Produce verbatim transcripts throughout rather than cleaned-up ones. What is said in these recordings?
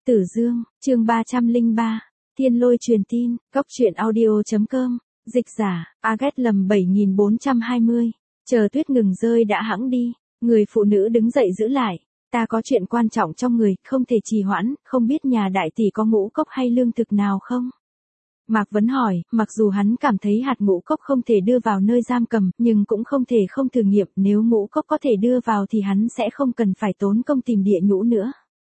Tử Dương, chương ba trăm lẻ ba, Thiên Lôi truyền tin, Cóc truyện audio.com, dịch giả, Agat lầm bảy nghìn bốn trăm hai mươi, chờ tuyết ngừng rơi đã hẵng đi, người phụ nữ đứng dậy giữ lại, ta có chuyện quan trọng trong người, không thể trì hoãn, không biết nhà đại tỷ có ngũ cốc hay lương thực nào không? Mạc Vấn hỏi, mặc dù hắn cảm thấy hạt ngũ cốc không thể đưa vào nơi giam cầm, nhưng cũng không thể không thử nghiệm, nếu ngũ cốc có thể đưa vào thì hắn sẽ không cần phải tốn công tìm địa nhũ nữa.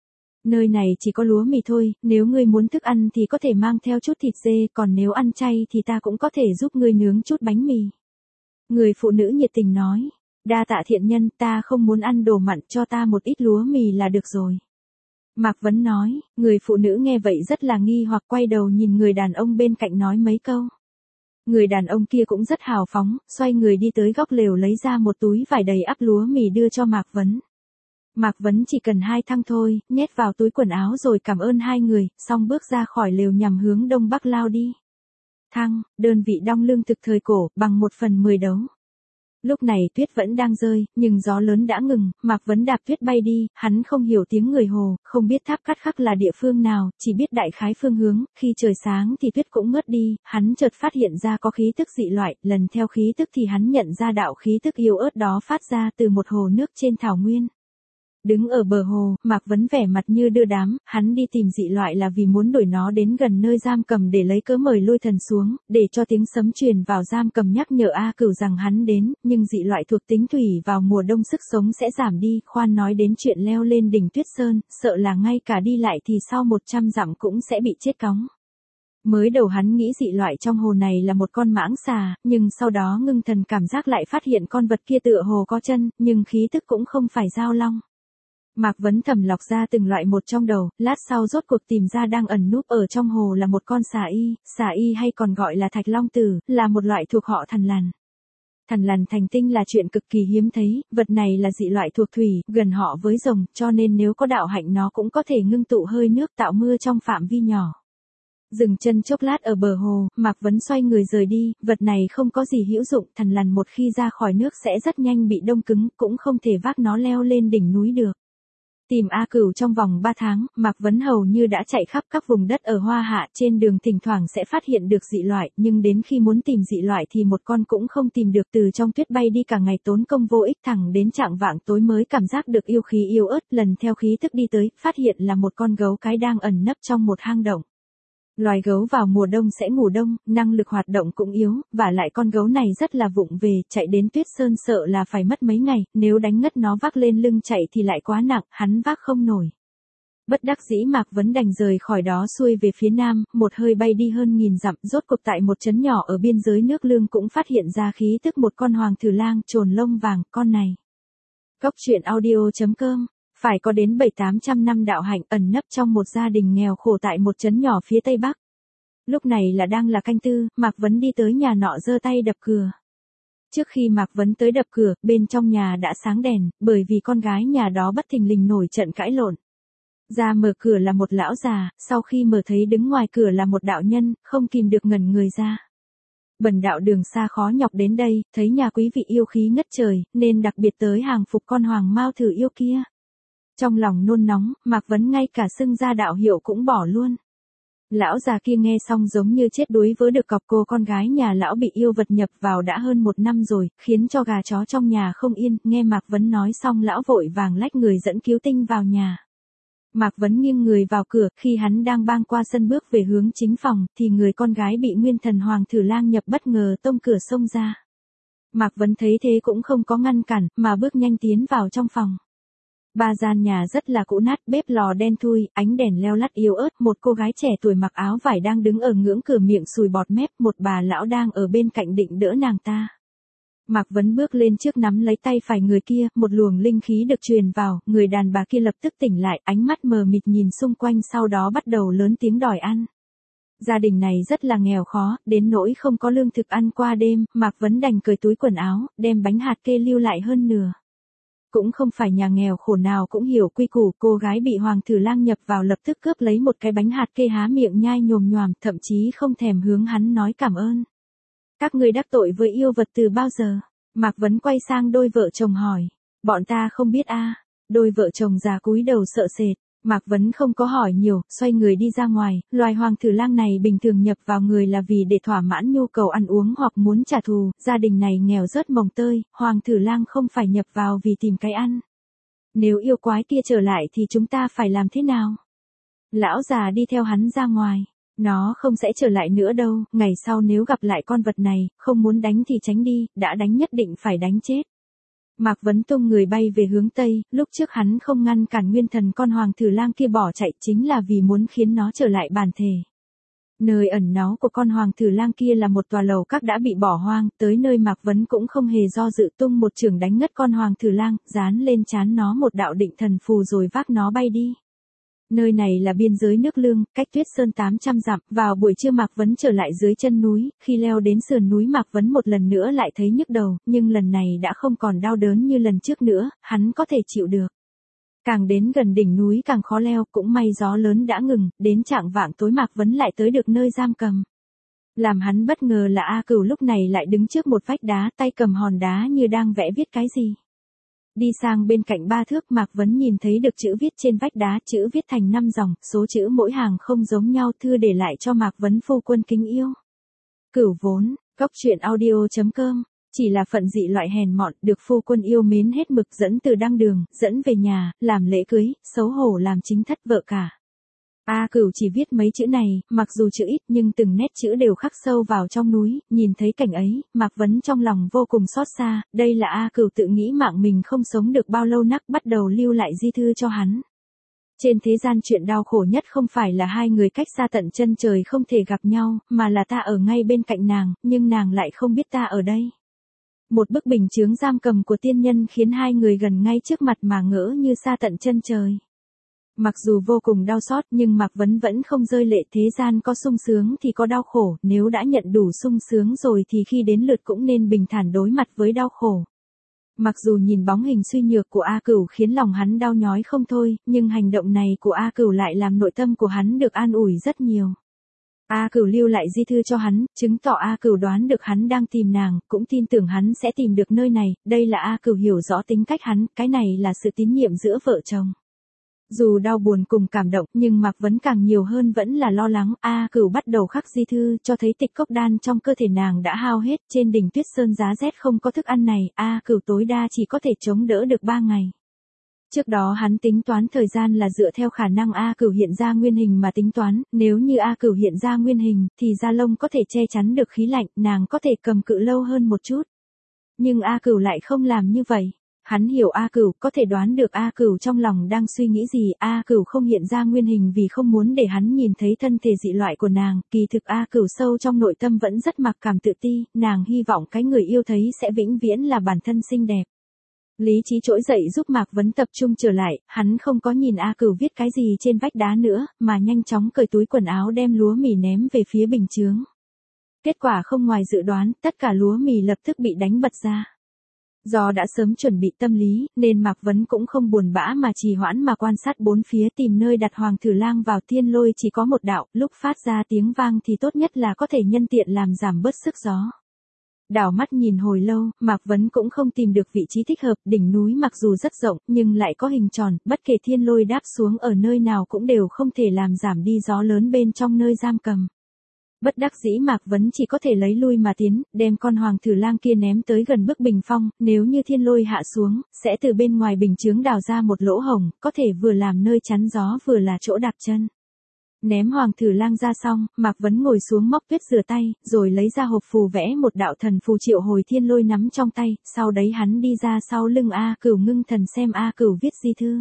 Nơi này chỉ có lúa mì thôi, nếu ngươi muốn thức ăn thì có thể mang theo chút thịt dê, còn nếu ăn chay thì ta cũng có thể giúp ngươi nướng chút bánh mì. Người phụ nữ nhiệt tình nói, đa tạ thiện nhân, ta không muốn ăn đồ mặn, cho ta một ít lúa mì là được rồi. Mạc Vấn nói, người phụ nữ nghe vậy rất là nghi hoặc quay đầu nhìn người đàn ông bên cạnh nói mấy câu. Người đàn ông kia cũng rất hào phóng, xoay người đi tới góc lều lấy ra một túi vải đầy ắp lúa mì đưa cho Mạc Vấn. Mạc Vấn chỉ cần hai thăng thôi, nhét vào túi quần áo rồi cảm ơn hai người, xong bước ra khỏi lều nhằm hướng đông bắc lao đi. Thăng, đơn vị đong lương thực thời cổ, bằng một phần mười đấu. Lúc này tuyết vẫn đang rơi, nhưng gió lớn đã ngừng, Mạc Vấn đạp tuyết bay đi, hắn không hiểu tiếng người Hồ, không biết tháp cắt khắc là địa phương nào, chỉ biết đại khái phương hướng, khi trời sáng thì tuyết cũng ngớt đi, hắn chợt phát hiện ra có khí tức dị loại, lần theo khí tức thì hắn nhận ra đạo khí tức yếu ớt đó phát ra từ một hồ nước trên thảo nguyên. Đứng ở bờ hồ, Mạc Vấn vẻ mặt như đưa đám, hắn đi tìm dị loại là vì muốn đuổi nó đến gần nơi giam cầm để lấy cớ mời lôi thần xuống, để cho tiếng sấm truyền vào giam cầm nhắc nhở A Cửu rằng hắn đến, nhưng dị loại thuộc tính thủy vào mùa đông sức sống sẽ giảm đi, khoan nói đến chuyện leo lên đỉnh Tuyết Sơn, sợ là ngay cả đi lại thì sau một trăm dặm cũng sẽ bị chết cóng. Mới đầu hắn nghĩ dị loại trong hồ này là một con mãng xà, nhưng sau đó ngưng thần cảm giác lại phát hiện con vật kia tựa hồ có chân, nhưng khí tức cũng không phải dao long. Mạc Vấn thầm lọc ra từng loại một trong đầu, lát sau rốt cuộc tìm ra đang ẩn núp ở trong hồ là một con xà y, xà y hay còn gọi là thạch long tử, là một loại thuộc họ Thằn Lằn. Thằn Lằn thành tinh là chuyện cực kỳ hiếm thấy, vật này là dị loại thuộc thủy, gần họ với rồng, cho nên nếu có đạo hạnh nó cũng có thể ngưng tụ hơi nước tạo mưa trong phạm vi nhỏ. Dừng chân chốc lát ở bờ hồ, Mạc Vấn xoay người rời đi, vật này không có gì hữu dụng, Thằn Lằn một khi ra khỏi nước sẽ rất nhanh bị đông cứng, cũng không thể vác nó leo lên đỉnh núi được. Tìm A Cửu trong vòng ba tháng, Mạc Vấn hầu như đã chạy khắp các vùng đất ở Hoa Hạ, trên đường thỉnh thoảng sẽ phát hiện được dị loại, nhưng đến khi muốn tìm dị loại thì một con cũng không tìm được, từ trong tuyết bay đi cả ngày tốn công vô ích, thẳng đến chạng vạng tối mới cảm giác được yêu khí yếu ớt, lần theo khí thức đi tới, phát hiện là một con gấu cái đang ẩn nấp trong một hang động. Loài gấu vào mùa đông sẽ ngủ đông, năng lực hoạt động cũng yếu, và lại con gấu này rất là vụng về, chạy đến Tuyết Sơn sợ là phải mất mấy ngày, nếu đánh ngất nó vác lên lưng chạy thì lại quá nặng, hắn vác không nổi. Bất đắc dĩ Mạc Vấn đành rời khỏi đó xuôi về phía nam, một hơi bay đi hơn nghìn dặm, rốt cuộc tại một trấn nhỏ ở biên giới nước Lương cũng phát hiện ra khí tức một con hoàng thử lang trồn lông vàng, con này. Cóc truyện audio.com phải có đến bảy tám trăm năm đạo hạnh, ẩn nấp trong một gia đình nghèo khổ tại một trấn nhỏ phía tây bắc. Lúc này là đang là canh tư, Mạc Vấn đi tới nhà nọ giơ tay đập cửa. Trước khi Mạc Vấn tới đập cửa, bên trong nhà đã sáng đèn, bởi vì con gái nhà đó bất thình lình nổi trận cãi lộn. Ra mở cửa là một lão già, sau khi mở thấy đứng ngoài cửa là một đạo nhân, không kìm được ngẩn người ra. Bần đạo đường xa khó nhọc đến đây, thấy nhà quý vị yêu khí ngất trời, nên đặc biệt tới hàng phục con hoàng mao thử yêu kia. Trong lòng nôn nóng, Mạc Vấn ngay cả xưng ra đạo hiệu cũng bỏ luôn. Lão già kia nghe xong giống như chết đuối vớ được cọc, cô con gái nhà lão bị yêu vật nhập vào đã hơn một năm rồi, khiến cho gà chó trong nhà không yên, nghe Mạc Vấn nói xong lão vội vàng lách người dẫn cứu tinh vào nhà. Mạc Vấn nghiêng người vào cửa, khi hắn đang băng qua sân bước về hướng chính phòng, thì người con gái bị nguyên thần hoàng thử lang nhập bất ngờ tông cửa xông ra. Mạc Vấn thấy thế cũng không có ngăn cản, mà bước nhanh tiến vào trong phòng. Ba gian nhà rất là cũ nát, bếp lò đen thui, ánh đèn leo lắt yếu ớt, một cô gái trẻ tuổi mặc áo vải đang đứng ở ngưỡng cửa miệng sùi bọt mép, một bà lão đang ở bên cạnh định đỡ nàng ta. Mạc Vấn bước lên trước nắm lấy tay phải người kia, một luồng linh khí được truyền vào, người đàn bà kia lập tức tỉnh lại, ánh mắt mờ mịt nhìn xung quanh, sau đó bắt đầu lớn tiếng đòi ăn. Gia đình này rất là nghèo khó, đến nỗi không có lương thực ăn qua đêm, Mạc Vấn đành cởi túi quần áo, đem bánh hạt kê lưu lại hơn nửa. Cũng không phải nhà nghèo khổ nào cũng hiểu quy củ, cô gái bị hoàng thử lang nhập vào lập tức cướp lấy một cái bánh hạt kê há miệng nhai nhồm nhoàm, thậm chí không thèm hướng hắn nói cảm ơn. Các ngươi đắc tội với yêu vật từ bao giờ? Mạc Vấn quay sang đôi vợ chồng hỏi. Bọn ta không biết a. Đôi vợ chồng già cúi đầu sợ sệt. Mạc Vấn không có hỏi nhiều, xoay người đi ra ngoài, loài hoàng thử lang này bình thường nhập vào người là vì để thỏa mãn nhu cầu ăn uống hoặc muốn trả thù, gia đình này nghèo rớt mồng tơi, hoàng thử lang không phải nhập vào vì tìm cái ăn. Nếu yêu quái kia trở lại thì chúng ta phải làm thế nào? Lão già đi theo hắn ra ngoài. Nó không sẽ trở lại nữa đâu, ngày sau nếu gặp lại con vật này, không muốn đánh thì tránh đi, đã đánh nhất định phải đánh chết. Mạc Vấn tung người bay về hướng Tây, lúc trước hắn không ngăn cản nguyên thần con hoàng thử lang kia bỏ chạy chính là vì muốn khiến nó trở lại bản thể. Nơi ẩn náu của con hoàng thử lang kia là một tòa lầu các đã bị bỏ hoang, tới nơi Mạc Vấn cũng không hề do dự tung một chưởng đánh ngất con hoàng thử lang, dán lên trán nó một đạo định thần phù rồi vác nó bay đi. Nơi này là biên giới nước Lương, cách Tuyết Sơn tám trăm dặm, vào buổi trưa Mạc Vấn trở lại dưới chân núi, khi leo đến sườn núi Mạc Vấn một lần nữa lại thấy nhức đầu, nhưng lần này đã không còn đau đớn như lần trước nữa, hắn có thể chịu được. Càng đến gần đỉnh núi càng khó leo, cũng may gió lớn đã ngừng, đến chạng vạng tối Mạc Vấn lại tới được nơi giam cầm. Làm hắn bất ngờ là A Cửu lúc này lại đứng trước một vách đá, tay cầm hòn đá như đang vẽ viết cái gì. Đi sang bên cạnh ba thước Mạc Vấn nhìn thấy được chữ viết trên vách đá, chữ viết thành năm dòng, số chữ mỗi hàng không giống nhau, thư để lại cho Mạc Vấn phu quân kính yêu. Cửu vốn, góc truyện audio chấm com, chỉ là phận dị loại hèn mọn, được phu quân yêu mến hết mực dẫn từ đăng đường, dẫn về nhà, làm lễ cưới, xấu hổ làm chính thất vợ cả. A Cửu chỉ viết mấy chữ này, mặc dù chữ ít nhưng từng nét chữ đều khắc sâu vào trong núi, nhìn thấy cảnh ấy, Mạc Vấn trong lòng vô cùng xót xa, đây là A Cửu tự nghĩ mạng mình không sống được bao lâu nắc bắt đầu lưu lại di thư cho hắn. Trên thế gian chuyện đau khổ nhất không phải là hai người cách xa tận chân trời không thể gặp nhau, mà là ta ở ngay bên cạnh nàng, nhưng nàng lại không biết ta ở đây. Một bức bình chướng giam cầm của tiên nhân khiến hai người gần ngay trước mặt mà ngỡ như xa tận chân trời. Mặc dù vô cùng đau xót nhưng Mạc Vấn vẫn không rơi lệ, thế gian có sung sướng thì có đau khổ, nếu đã nhận đủ sung sướng rồi thì khi đến lượt cũng nên bình thản đối mặt với đau khổ. Mặc dù nhìn bóng hình suy nhược của A Cửu khiến lòng hắn đau nhói không thôi, nhưng hành động này của A Cửu lại làm nội tâm của hắn được an ủi rất nhiều. A Cửu lưu lại di thư cho hắn, chứng tỏ A Cửu đoán được hắn đang tìm nàng, cũng tin tưởng hắn sẽ tìm được nơi này, đây là A Cửu hiểu rõ tính cách hắn, cái này là sự tín nhiệm giữa vợ chồng. Dù đau buồn cùng cảm động nhưng Mạc Vấn càng nhiều hơn vẫn là lo lắng. A Cửu bắt đầu khắc di thư, cho thấy tịch cốc đan trong cơ thể nàng đã hao hết, trên đỉnh Tuyết Sơn giá rét không có thức ăn này, A Cửu tối đa chỉ có thể chống đỡ được ba ngày. Trước đó hắn tính toán thời gian là dựa theo khả năng A Cửu hiện ra nguyên hình mà tính toán, nếu như A Cửu hiện ra nguyên hình thì da lông có thể che chắn được khí lạnh, nàng có thể cầm cự lâu hơn một chút. Nhưng A Cửu lại không làm như vậy. Hắn hiểu A Cửu, có thể đoán được A Cửu trong lòng đang suy nghĩ gì. A Cửu không hiện ra nguyên hình vì không muốn để hắn nhìn thấy thân thể dị loại của nàng, kỳ thực A Cửu sâu trong nội tâm vẫn rất mặc cảm tự ti, nàng hy vọng cái người yêu thấy sẽ vĩnh viễn là bản thân xinh đẹp. Lý trí trỗi dậy giúp Mạc Vấn tập trung trở lại, hắn không có nhìn A Cửu viết cái gì trên vách đá nữa, mà nhanh chóng cởi túi quần áo đem lúa mì ném về phía bình chướng. Kết quả không ngoài dự đoán, tất cả lúa mì lập tức bị đánh bật ra. Do đã sớm chuẩn bị tâm lý, nên Mạc Vấn cũng không buồn bã mà trì hoãn mà quan sát bốn phía tìm nơi đặt hoàng thử lang vào. Thiên lôi chỉ có một đạo, lúc phát ra tiếng vang thì tốt nhất là có thể nhân tiện làm giảm bớt sức gió. Đảo mắt nhìn hồi lâu, Mạc Vấn cũng không tìm được vị trí thích hợp, đỉnh núi mặc dù rất rộng, nhưng lại có hình tròn, bất kể thiên lôi đáp xuống ở nơi nào cũng đều không thể làm giảm đi gió lớn bên trong nơi giam cầm. Bất đắc dĩ Mạc Vấn chỉ có thể lấy lui mà tiến, đem con hoàng thử lang kia ném tới gần bức bình phong, nếu như thiên lôi hạ xuống, sẽ từ bên ngoài bình chướng đào ra một lỗ hổng, có thể vừa làm nơi chắn gió vừa là chỗ đạp chân. Ném hoàng thử lang ra xong, Mạc Vấn ngồi xuống móc tuyết rửa tay, rồi lấy ra hộp phù vẽ một đạo thần phù triệu hồi thiên lôi nắm trong tay, sau đấy hắn đi ra sau lưng A Cửu ngưng thần xem A Cửu viết di thư.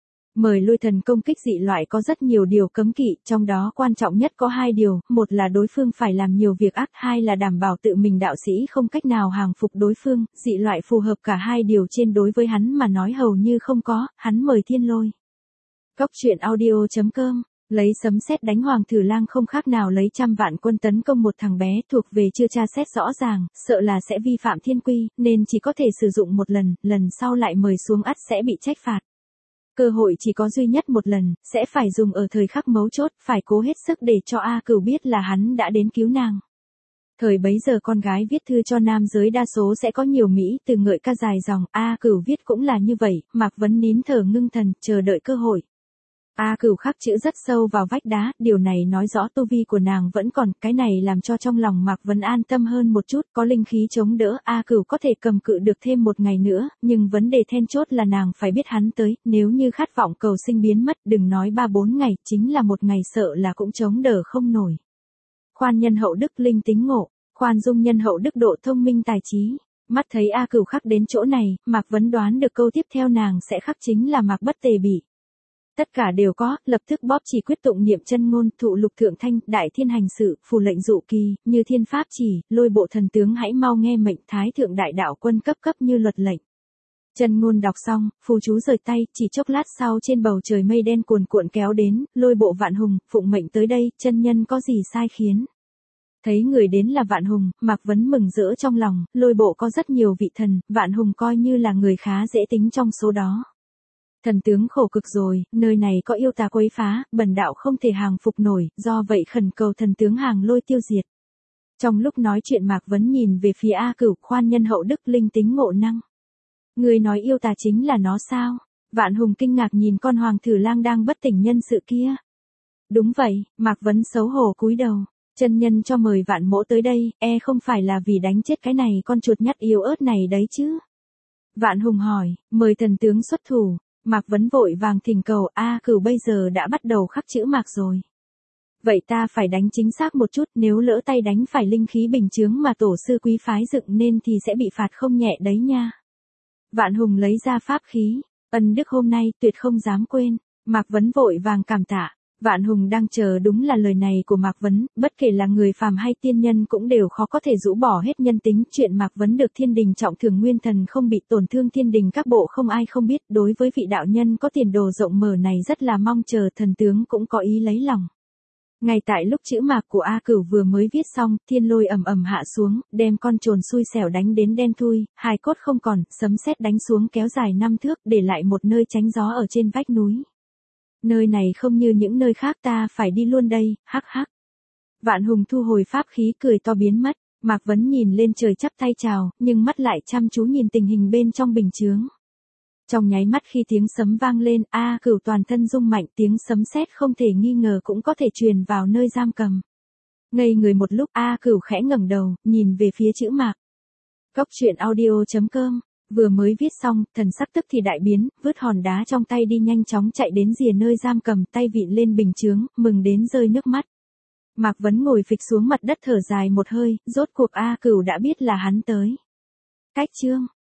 Mời lôi thần công kích dị loại có rất nhiều điều cấm kỵ, trong đó quan trọng nhất có hai điều, một là đối phương phải làm nhiều việc ác, hai là đảm bảo tự mình đạo sĩ không cách nào hàng phục đối phương, dị loại phù hợp cả hai điều trên đối với hắn mà nói hầu như không có, hắn mời thiên lôi. Góc truyện audio chấm com, lấy sấm sét đánh hoàng thử lang không khác nào lấy trăm vạn quân tấn công một thằng bé thuộc về chưa tra xét rõ ràng, sợ là sẽ vi phạm thiên quy, nên chỉ có thể sử dụng một lần, lần sau lại mời xuống ắt sẽ bị trách phạt. Cơ hội chỉ có duy nhất một lần, sẽ phải dùng ở thời khắc mấu chốt, phải cố hết sức để cho A Cửu biết là hắn đã đến cứu nàng. Thời bấy giờ con gái viết thư cho nam giới đa số sẽ có nhiều mỹ từ ngợi ca dài dòng, A Cửu viết cũng là như vậy, Mạc Vấn nín thở ngưng thần, chờ đợi cơ hội. A Cửu khắc chữ rất sâu vào vách đá, điều này nói rõ tu vi của nàng vẫn còn, cái này làm cho trong lòng Mạc Vấn an tâm hơn một chút, có linh khí chống đỡ, A Cửu có thể cầm cự được thêm một ngày nữa, nhưng vấn đề then chốt là nàng phải biết hắn tới, nếu như khát vọng cầu sinh biến mất, đừng nói ba bốn ngày, chính là một ngày sợ là cũng chống đỡ không nổi. Khoan nhân hậu đức linh tính ngộ, khoan dung nhân hậu đức độ thông minh tài trí. Mắt thấy A Cửu khắc đến chỗ này, Mạc Vấn đoán được câu tiếp theo nàng sẽ khắc chính là Mạc Bất Tề bị. Tất cả đều có, lập tức bóp chỉ quyết tụng niệm chân ngôn, thụ lục thượng thanh, đại thiên hành sự, phù lệnh dụ kỳ, như thiên pháp chỉ, lôi bộ thần tướng hãy mau nghe mệnh, thái thượng đại đạo quân cấp cấp như luật lệnh. Chân ngôn đọc xong, phù chú rời tay, chỉ chốc lát sau trên bầu trời mây đen cuồn cuộn kéo đến, lôi bộ Vạn Hùng, phụng mệnh tới đây, chân nhân có gì sai khiến. Thấy người đến là Vạn Hùng, Mạc Vấn mừng rỡ trong lòng, lôi bộ có rất nhiều vị thần, Vạn Hùng coi như là người khá dễ tính trong số đó. Thần tướng khổ cực rồi, nơi này có yêu tà quấy phá, bần đạo không thể hàng phục nổi, do vậy khẩn cầu thần tướng hàng lôi tiêu diệt. Trong lúc nói chuyện Mạc Vấn nhìn về phía A Cửu, khoan nhân hậu đức linh tính ngộ năng. Người nói yêu tà chính là nó sao? Vạn Hùng kinh ngạc nhìn con hoàng thử lang đang bất tỉnh nhân sự kia. Đúng vậy, Mạc Vấn xấu hổ cúi đầu. Chân nhân cho mời Vạn mỗ tới đây, e không phải là vì đánh chết cái này con chuột nhắt yếu ớt này đấy chứ? Vạn Hùng hỏi, mời thần tướng xuất thủ. Mạc Vấn vội vàng thỉnh cầu, A Cửu bây giờ đã bắt đầu khắc chữ mạc rồi. Vậy ta phải đánh chính xác một chút, nếu lỡ tay đánh phải linh khí bình chướng mà tổ sư quý phái dựng nên thì sẽ bị phạt không nhẹ đấy nha. Vạn Hùng lấy ra pháp khí, ân đức hôm nay tuyệt không dám quên. Mạc Vấn vội vàng cảm tạ. Vạn Hùng đang chờ đúng là lời này của Mạc Vấn, bất kể là người phàm hay tiên nhân cũng đều khó có thể rũ bỏ hết nhân tính, chuyện Mạc Vấn được thiên đình trọng thưởng nguyên thần không bị tổn thương thiên đình các bộ không ai không biết, đối với vị đạo nhân có tiền đồ rộng mở này rất là mong chờ, thần tướng cũng có ý lấy lòng. Ngay tại lúc chữ mạc của A Cửu vừa mới viết xong, thiên lôi ầm ầm hạ xuống, đem con trồn xui xẻo đánh đến đen thui, hài cốt không còn, sấm sét đánh xuống kéo dài năm thước, để lại một nơi tránh gió ở trên vách núi. Nơi này không như những nơi khác, ta phải đi luôn đây, hắc hắc. Vạn Hùng thu hồi pháp khí cười to biến mất, Mạc Vấn nhìn lên trời chắp tay chào, nhưng mắt lại chăm chú nhìn tình hình bên trong bình chướng. Trong nháy mắt khi tiếng sấm vang lên, A Cửu toàn thân rung mạnh, tiếng sấm sét không thể nghi ngờ cũng có thể truyền vào nơi giam cầm. Ngây người một lúc, A Cửu khẽ ngẩng đầu, nhìn về phía chữ mạc. Cốc truyện audio chấm com. Vừa mới viết xong, thần sắc tức thì đại biến, vứt hòn đá trong tay đi nhanh chóng chạy đến rìa nơi giam cầm, tay vịn lên bình chướng, mừng đến rơi nước mắt. Mạc Vấn ngồi phịch xuống mặt đất thở dài một hơi, rốt cuộc A Cửu đã biết là hắn tới. Cách chương